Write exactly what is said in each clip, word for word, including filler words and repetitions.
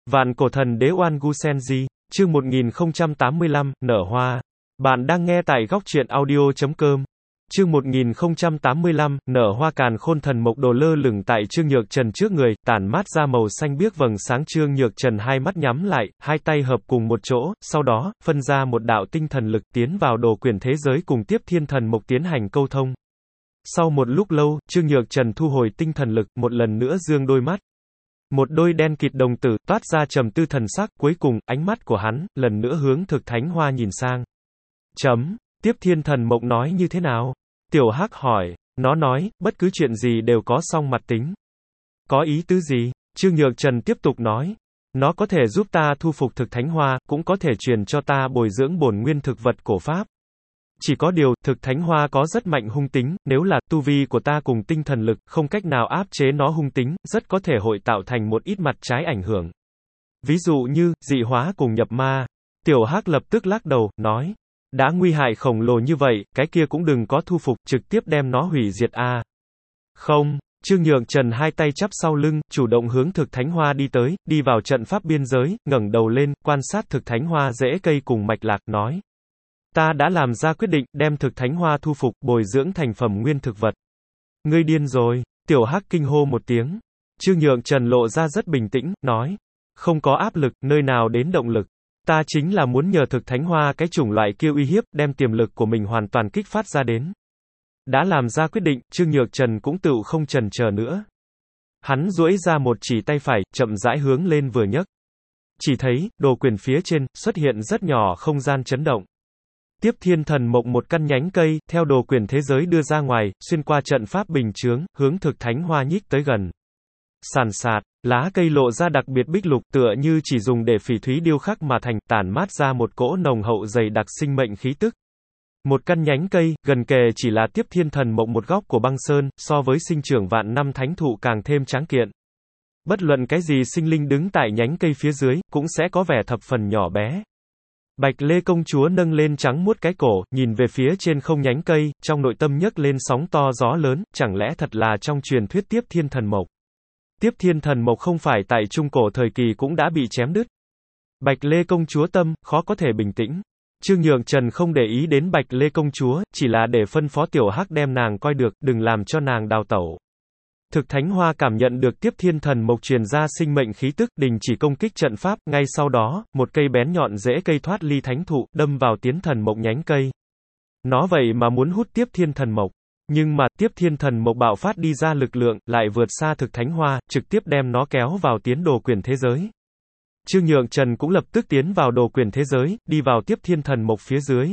Vạn cổ thần đế Oan Gu Senji, chương một nghìn không trăm tám mươi lăm, nở hoa. Bạn đang nghe tại góc truyện audio chấm com. Chương một nghìn không trăm tám mươi lăm, nở hoa. Càn khôn thần mộc đồ lơ lửng tại Trương Nhược Trần trước người, tản mát ra màu xanh biếc vầng sáng. Trương Nhược Trần hai mắt nhắm lại, hai tay hợp cùng một chỗ, sau đó, phân ra một đạo tinh thần lực tiến vào đồ quyển thế giới cùng Tiếp Thiên Thần Mộc tiến hành câu thông. Sau một lúc lâu, Trương Nhược Trần thu hồi tinh thần lực, một lần nữa dương đôi mắt. Một đôi đen kịt đồng tử, toát ra trầm tư thần sắc, cuối cùng, ánh mắt của hắn, lần nữa hướng Thực Thánh Hoa nhìn sang. Chấm, Tiếp Thiên Thần Mộc nói như thế nào? Tiểu Hắc hỏi, nó nói, bất cứ chuyện gì đều có song mặt tính. Có ý tứ gì? Trương Nhược Trần tiếp tục nói. Nó có thể giúp ta thu phục Thực Thánh Hoa, cũng có thể truyền cho ta bồi dưỡng bổn nguyên thực vật cổ pháp. Chỉ có điều, Thực Thánh Hoa có rất mạnh hung tính, nếu là tu vi của ta cùng tinh thần lực, không cách nào áp chế nó hung tính, rất có thể hội tạo thành một ít mặt trái ảnh hưởng. Ví dụ như, dị hóa cùng nhập ma. Tiểu Hắc lập tức lắc đầu, nói. Đã nguy hại khổng lồ như vậy, cái kia cũng đừng có thu phục, trực tiếp đem nó hủy diệt a. À. Không, Trương Nhược Trần hai tay chắp sau lưng, chủ động hướng Thực Thánh Hoa đi tới, đi vào trận pháp biên giới, ngẩng đầu lên, quan sát Thực Thánh Hoa rễ cây cùng mạch lạc, nói. Ta đã làm ra quyết định, đem Thực Thánh Hoa thu phục, bồi dưỡng thành phẩm nguyên thực vật. Ngươi điên rồi, Tiểu Hắc kinh hô một tiếng. Trương Nhược Trần lộ ra rất bình tĩnh, nói. Không có áp lực, nơi nào đến động lực. Ta chính là muốn nhờ Thực Thánh Hoa cái chủng loại kia uy hiếp, đem tiềm lực của mình hoàn toàn kích phát ra đến. Đã làm ra quyết định, Trương Nhược Trần cũng tựu không chần chờ nữa. Hắn duỗi ra một chỉ tay phải, chậm rãi hướng lên vừa nhấc. Chỉ thấy, đồ quyển phía trên, xuất hiện rất nhỏ không gian chấn động. Tiếp Thiên Thần Mộc một căn nhánh cây, theo đồ quyển thế giới đưa ra ngoài, xuyên qua trận pháp bình chướng, hướng Thực Thánh Hoa nhích tới gần. Sàn sạt, lá cây lộ ra đặc biệt bích lục, tựa như chỉ dùng để phỉ thúy điêu khắc mà thành, tản mát ra một cỗ nồng hậu dày đặc sinh mệnh khí tức. Một căn nhánh cây, gần kề chỉ là Tiếp Thiên Thần Mộc một góc của băng sơn, so với sinh trưởng vạn năm thánh thụ càng thêm tráng kiện. Bất luận cái gì sinh linh đứng tại nhánh cây phía dưới, cũng sẽ có vẻ thập phần nhỏ bé. Bạch Lê công chúa nâng lên trắng muốt cái cổ, nhìn về phía trên không nhánh cây, trong nội tâm nhấc lên sóng to gió lớn, chẳng lẽ thật là trong truyền thuyết Tiếp Thiên Thần Mộc. Tiếp Thiên Thần Mộc không phải tại trung cổ thời kỳ cũng đã bị chém đứt. Bạch Lê công chúa tâm, khó có thể bình tĩnh. Trương Nhược Trần không để ý đến Bạch Lê công chúa, chỉ là để phân phó Tiểu Hắc đem nàng coi được, đừng làm cho nàng đào tẩu. Thực Thánh Hoa cảm nhận được Tiếp Thiên Thần Mộc truyền ra sinh mệnh khí tức, đình chỉ công kích trận pháp, ngay sau đó, một cây bén nhọn rễ cây thoát ly thánh thụ, đâm vào tiến thần mộc nhánh cây. Nó vậy mà muốn hút Tiếp Thiên Thần Mộc. Nhưng mà, Tiếp Thiên Thần Mộc bạo phát đi ra lực lượng, lại vượt xa Thực Thánh Hoa, trực tiếp đem nó kéo vào tiến đồ quyển thế giới. Trương Nhược Trần cũng lập tức tiến vào đồ quyển thế giới, đi vào Tiếp Thiên Thần Mộc phía dưới.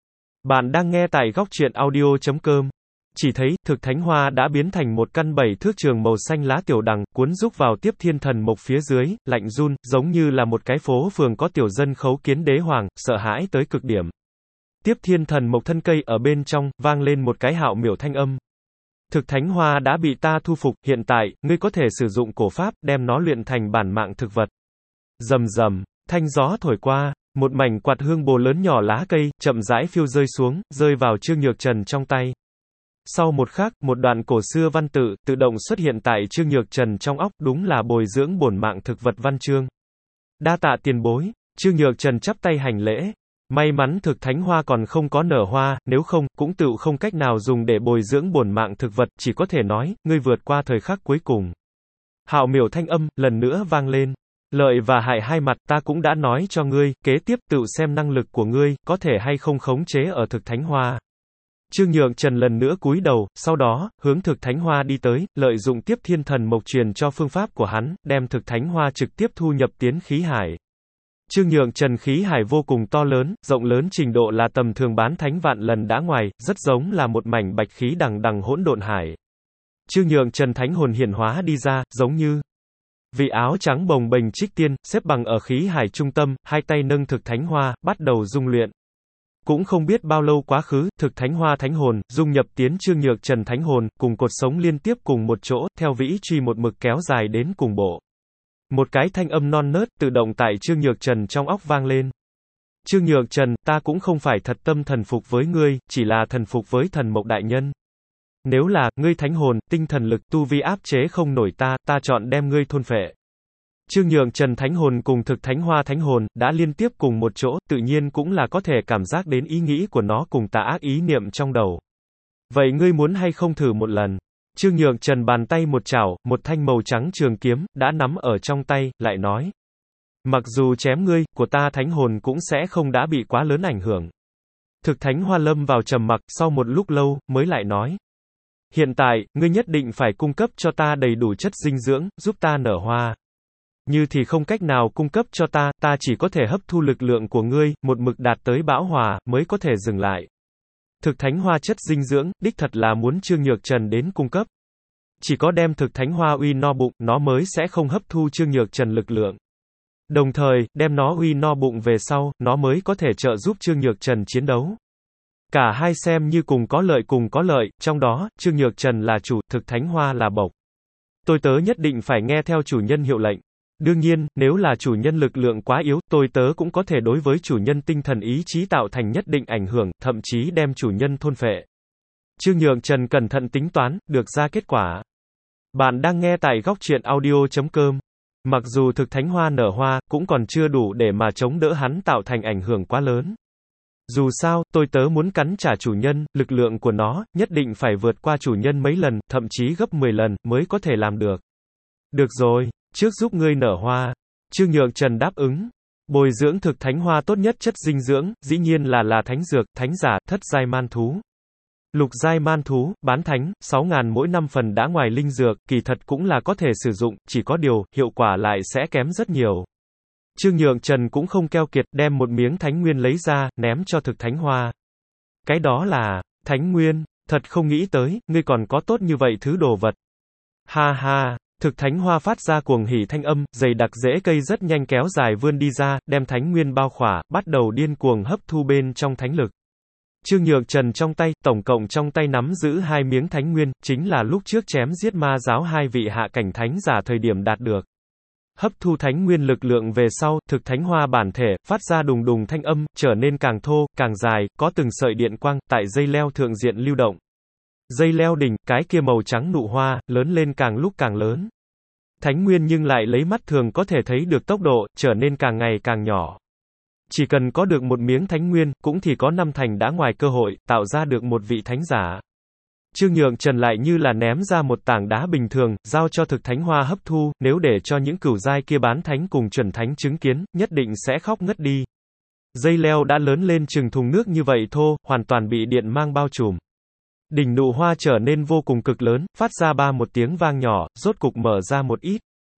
Bạn đang nghe tại góc truyện audio chấm com. Chỉ thấy, Thực Thánh Hoa đã biến thành một căn bảy thước trường màu xanh lá tiểu đằng, cuốn rúc vào Tiếp Thiên Thần Mộc phía dưới, lạnh run, giống như là một cái phố phường có tiểu dân khấu kiến đế hoàng, sợ hãi tới cực điểm. Tiếp Thiên Thần Mộc thân cây ở bên trong, vang lên một cái hạo miểu thanh âm. Thực Thánh Hoa đã bị ta thu phục, hiện tại, ngươi có thể sử dụng cổ pháp, đem nó luyện thành bản mạng thực vật. Rầm rầm, thanh gió thổi qua, một mảnh quạt hương bồ lớn nhỏ lá cây, chậm rãi phiêu rơi xuống, rơi vào Trương Nhược Trần trong tay. Sau một khắc, một đoạn cổ xưa văn tự, tự động xuất hiện tại Trương Nhược Trần trong óc, đúng là bồi dưỡng bổn mạng thực vật văn chương. Đa tạ tiền bối, Trương Nhược Trần chắp tay hành lễ. May mắn Thực Thánh Hoa còn không có nở hoa, nếu không, cũng tựu không cách nào dùng để bồi dưỡng bổn mạng thực vật, chỉ có thể nói, ngươi vượt qua thời khắc cuối cùng. Hạo miểu thanh âm, lần nữa vang lên. Lợi và hại hai mặt, ta cũng đã nói cho ngươi, kế tiếp tựu xem năng lực của ngươi, có thể hay không khống chế ở Thực Thánh Hoa. Trương Nhược Trần lần nữa cúi đầu, sau đó, hướng Thực Thánh Hoa đi tới, lợi dụng Tiếp Thiên Thần Mộc truyền cho phương pháp của hắn, đem Thực Thánh Hoa trực tiếp thu nhập tiến khí hải. Trương Nhược Trần khí hải vô cùng to lớn, rộng lớn trình độ là tầm thường bán thánh vạn lần đã ngoài, rất giống là một mảnh bạch khí đằng đằng hỗn độn hải. Trương Nhược Trần thánh hồn hiển hóa đi ra, giống như vị áo trắng bồng bềnh trích tiên, xếp bằng ở khí hải trung tâm, hai tay nâng Thực Thánh Hoa, bắt đầu dung luyện. Cũng không biết bao lâu quá khứ, Thực Thánh Hoa thánh hồn, dung nhập tiến Trương Nhược Trần thánh hồn, cùng cột sống liên tiếp cùng một chỗ, theo vĩ truy một mực kéo dài đến cùng bộ. Một cái thanh âm non nớt, tự động tại Trương Nhược Trần trong óc vang lên. Trương Nhược Trần, ta cũng không phải thật tâm thần phục với ngươi, chỉ là thần phục với Thần Mộc đại nhân. Nếu là, ngươi thánh hồn, tinh thần lực, tu vi áp chế không nổi ta, ta chọn đem ngươi thôn phệ. Trương Nhượng Trần thánh hồn cùng thực thánh hoa thánh hồn, đã liên tiếp cùng một chỗ, tự nhiên cũng là có thể cảm giác đến ý nghĩ của nó cùng tà ác ý niệm trong đầu. Vậy ngươi muốn hay không thử một lần? Trương Nhượng Trần bàn tay một chảo, một thanh màu trắng trường kiếm, đã nắm ở trong tay, lại nói. Mặc dù chém ngươi, của ta thánh hồn cũng sẽ không đã bị quá lớn ảnh hưởng. Thực thánh hoa lâm vào trầm mặc, sau một lúc lâu, mới lại nói. Hiện tại, ngươi nhất định phải cung cấp cho ta đầy đủ chất dinh dưỡng, giúp ta nở hoa. Như thì không cách nào cung cấp cho ta, ta chỉ có thể hấp thu lực lượng của ngươi, một mực đạt tới bão hòa, mới có thể dừng lại. Thực thánh hoa chất dinh dưỡng, đích thật là muốn Trương Nhược Trần đến cung cấp. Chỉ có đem thực thánh hoa uy no bụng, nó mới sẽ không hấp thu Trương Nhược Trần lực lượng. Đồng thời, đem nó uy no bụng về sau, nó mới có thể trợ giúp Trương Nhược Trần chiến đấu. Cả hai xem như cùng có lợi cùng có lợi, trong đó, Trương Nhược Trần là chủ, thực thánh hoa là bộc. Tôi tớ nhất định phải nghe theo chủ nhân hiệu lệnh. Đương nhiên, nếu là chủ nhân lực lượng quá yếu, tôi tớ cũng có thể đối với chủ nhân tinh thần ý chí tạo thành nhất định ảnh hưởng, thậm chí đem chủ nhân thôn phệ. Trương Nhượng Trần cẩn thận tính toán, được ra kết quả. Bạn đang nghe tại góc truyện audio chấm com. Mặc dù thực thánh hoa nở hoa, cũng còn chưa đủ để mà chống đỡ hắn tạo thành ảnh hưởng quá lớn. Dù sao, tôi tớ muốn cắn trả chủ nhân, lực lượng của nó, nhất định phải vượt qua chủ nhân mấy lần, thậm chí gấp mười lần, mới có thể làm được. Được rồi, trước giúp ngươi nở hoa. Trương Nhượng Trần đáp ứng. Bồi dưỡng thực thánh hoa tốt nhất chất dinh dưỡng, dĩ nhiên là là thánh dược, thánh giả, thất giai man thú. Lục giai man thú, bán thánh, sáu ngàn mỗi năm phần đã ngoài linh dược, kỳ thật cũng là có thể sử dụng, chỉ có điều, hiệu quả lại sẽ kém rất nhiều. Trương Nhượng Trần cũng không keo kiệt, đem một miếng thánh nguyên lấy ra, ném cho thực thánh hoa. Cái đó là, thánh nguyên, thật không nghĩ tới, ngươi còn có tốt như vậy thứ đồ vật. Ha ha, thực thánh hoa phát ra cuồng hỉ thanh âm, dày đặc rễ cây rất nhanh kéo dài vươn đi ra, đem thánh nguyên bao khỏa, bắt đầu điên cuồng hấp thu bên trong thánh lực. Trương Nhượng Trần trong tay, tổng cộng trong tay nắm giữ hai miếng thánh nguyên, chính là lúc trước chém giết ma giáo hai vị hạ cảnh thánh giả thời điểm đạt được. Hấp thu thánh nguyên lực lượng về sau, thực thánh hoa bản thể, phát ra đùng đùng thanh âm, trở nên càng thô, càng dài, có từng sợi điện quang, tại dây leo thượng diện lưu động. Dây leo đỉnh, cái kia màu trắng nụ hoa, lớn lên càng lúc càng lớn. Thánh nguyên nhưng lại lấy mắt thường có thể thấy được tốc độ, trở nên càng ngày càng nhỏ. Chỉ cần có được một miếng thánh nguyên, cũng thì có năm thành đã ngoài cơ hội, tạo ra được một vị thánh giả. Trương Nhượng Trần lại như là ném ra một tảng đá bình thường, giao cho thực thánh hoa hấp thu, nếu để cho những cửu giai kia bán thánh cùng chuẩn thánh chứng kiến, nhất định sẽ khóc ngất đi. Dây leo đã lớn lên chừng thùng nước như vậy thô, hoàn toàn bị điện mang bao trùm. Đỉnh nụ hoa trở nên vô cùng cực lớn, phát ra ba một tiếng vang nhỏ, rốt cục mở ra một ít.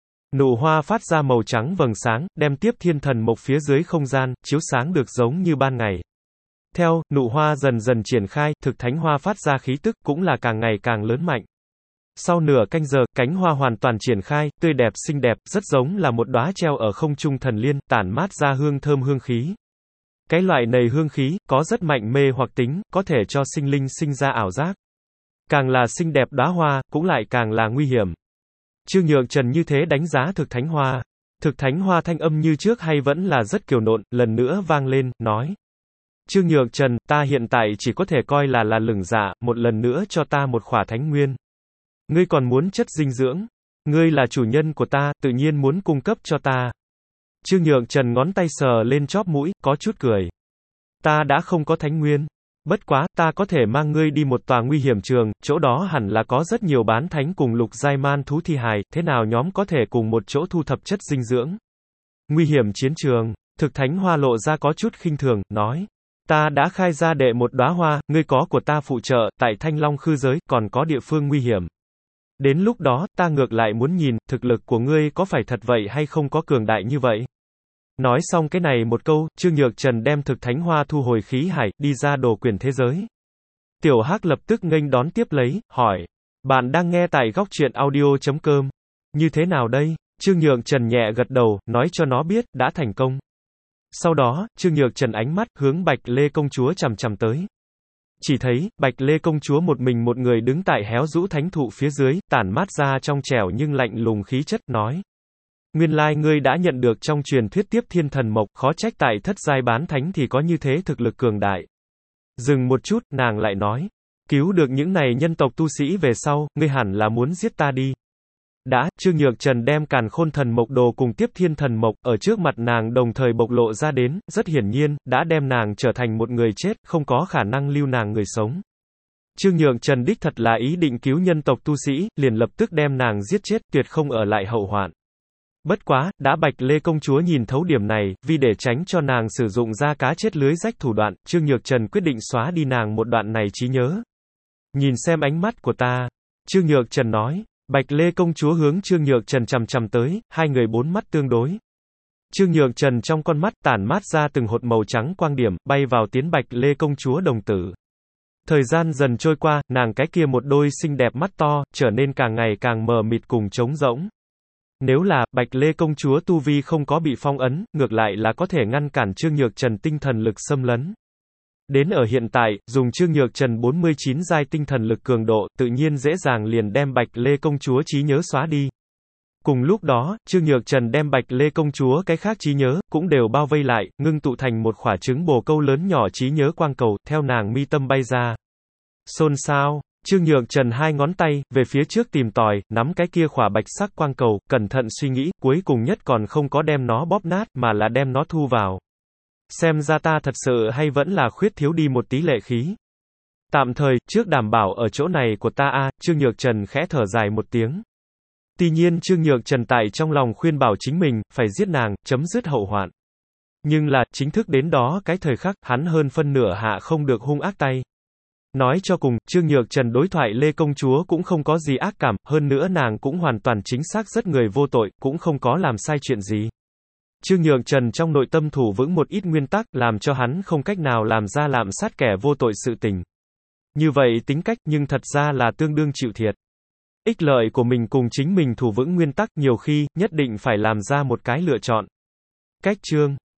Nụ hoa phát ra màu trắng vầng sáng, đem tiếp thiên thần mộc phía dưới không gian, chiếu sáng được giống như ban ngày. Theo, nụ hoa dần dần triển khai, thực thánh hoa phát ra khí tức cũng là càng ngày càng lớn mạnh. Sau nửa canh giờ, cánh hoa hoàn toàn triển khai, tươi đẹp xinh đẹp, rất giống là một đóa treo ở không trung thần liên, tản mát ra hương thơm hương khí. Cái loại này hương khí, có rất mạnh mê hoặc tính, có thể cho sinh linh sinh ra ảo giác. Càng là xinh đẹp đóa hoa, cũng lại càng là nguy hiểm. Trương Nhượng Trần như thế đánh giá thực thánh hoa. Thực thánh hoa thanh âm như trước hay vẫn là rất kiều nộn, lần nữa vang lên, nói. Trương Nhượng Trần, ta hiện tại chỉ có thể coi là là lửng dạ, một lần nữa cho ta một khỏa thánh nguyên. Ngươi còn muốn chất dinh dưỡng. Ngươi là chủ nhân của ta, tự nhiên muốn cung cấp cho ta. Trương Nhượng Trần ngón tay sờ lên chóp mũi, có chút cười. Ta đã không có thánh nguyên. Bất quá, ta có thể mang ngươi đi một tòa nguy hiểm trường, chỗ đó hẳn là có rất nhiều bán thánh cùng lục giai man thú thi hài, thế nào nhóm có thể cùng một chỗ thu thập chất dinh dưỡng. Nguy hiểm chiến trường, thực thánh hoa lộ ra có chút khinh thường, nói. Ta đã khai ra đệ một đóa hoa, ngươi có của ta phụ trợ, tại Thanh Long khư giới, còn có địa phương nguy hiểm. Đến lúc đó, ta ngược lại muốn nhìn, thực lực của ngươi có phải thật vậy hay không có cường đại như vậy. Nói xong cái này một câu, Trương Nhược Trần đem thực thánh hoa thu hồi khí hải, đi ra đồ quyền thế giới. Tiểu Hắc lập tức nghênh đón tiếp lấy, hỏi. Bạn đang nghe tại góc truyện audio chấm com. Như thế nào đây? Trương Nhược Trần nhẹ gật đầu, nói cho nó biết, đã thành công. Sau đó, Trương Nhược Trần ánh mắt, hướng Bạch Lê công chúa chằm chằm tới. Chỉ thấy, Bạch Lê công chúa một mình một người đứng tại héo rũ thánh thụ phía dưới, tản mát ra trong trẻo nhưng lạnh lùng khí chất, nói. Nguyên lai ngươi đã nhận được trong truyền thuyết tiếp thiên thần mộc, khó trách tại thất giai bán thánh thì có như thế thực lực cường đại. Dừng một chút, nàng lại nói. Cứu được những này nhân tộc tu sĩ về sau, ngươi hẳn là muốn giết ta đi. Đã, Trương Nhược Trần đem Càn Khôn Thần Mộc Đồ cùng Tiếp Thiên Thần Mộc, ở trước mặt nàng đồng thời bộc lộ ra đến, rất hiển nhiên, đã đem nàng trở thành một người chết, không có khả năng lưu nàng người sống. Trương Nhược Trần đích thật là ý định cứu nhân tộc tu sĩ, liền lập tức đem nàng giết chết, tuyệt không ở lại hậu hoạn. Bất quá, đã Bạch Lê công chúa nhìn thấu điểm này, vì để tránh cho nàng sử dụng ra cá chết lưới rách thủ đoạn, Trương Nhược Trần quyết định xóa đi nàng một đoạn này trí nhớ. Nhìn xem ánh mắt của ta. Trương Nhược Trần nói. Bạch Lê công chúa hướng Trương Nhược Trần chằm chằm tới, hai người bốn mắt tương đối. Trương Nhược Trần trong con mắt tản mát ra từng hột màu trắng quang điểm, bay vào tiến Bạch Lê công chúa đồng tử. Thời gian dần trôi qua, nàng cái kia một đôi xinh đẹp mắt to, trở nên càng ngày càng mờ mịt cùng trống rỗng. Nếu là, Bạch Lê công chúa tu vi không có bị phong ấn, ngược lại là có thể ngăn cản Trương Nhược Trần tinh thần lực xâm lấn. Đến ở hiện tại, dùng Trương Nhược Trần bốn mươi chín giai tinh thần lực cường độ, tự nhiên dễ dàng liền đem Bạch Lê công chúa trí nhớ xóa đi. Cùng lúc đó, Trương Nhược Trần đem Bạch Lê công chúa cái khác trí nhớ, cũng đều bao vây lại, ngưng tụ thành một quả trứng bồ câu lớn nhỏ trí nhớ quang cầu, theo nàng mi tâm bay ra. Xôn xao, Trương Nhược Trần hai ngón tay, về phía trước tìm tòi, nắm cái kia quả bạch sắc quang cầu, cẩn thận suy nghĩ, cuối cùng nhất còn không có đem nó bóp nát, mà là đem nó thu vào. Xem ra ta thật sự hay vẫn là khuyết thiếu đi một tí lệ khí. Tạm thời, trước đảm bảo ở chỗ này của ta a, Trương Nhược Trần khẽ thở dài một tiếng. Tuy nhiên Trương Nhược Trần tại trong lòng khuyên bảo chính mình, phải giết nàng, chấm dứt hậu hoạn. Nhưng là, chính thức đến đó cái thời khắc, hắn hơn phân nửa hạ không được hung ác tay. Nói cho cùng, Trương Nhược Trần đối thoại Lê công chúa cũng không có gì ác cảm, hơn nữa nàng cũng hoàn toàn chính xác rất người vô tội, cũng không có làm sai chuyện gì. Trương Nhược Trần trong nội tâm thủ vững một ít nguyên tắc, làm cho hắn không cách nào làm ra lạm sát kẻ vô tội sự tình. Như vậy tính cách, nhưng thật ra là tương đương chịu thiệt. Ích lợi của mình cùng chính mình thủ vững nguyên tắc, nhiều khi, nhất định phải làm ra một cái lựa chọn. Cách chương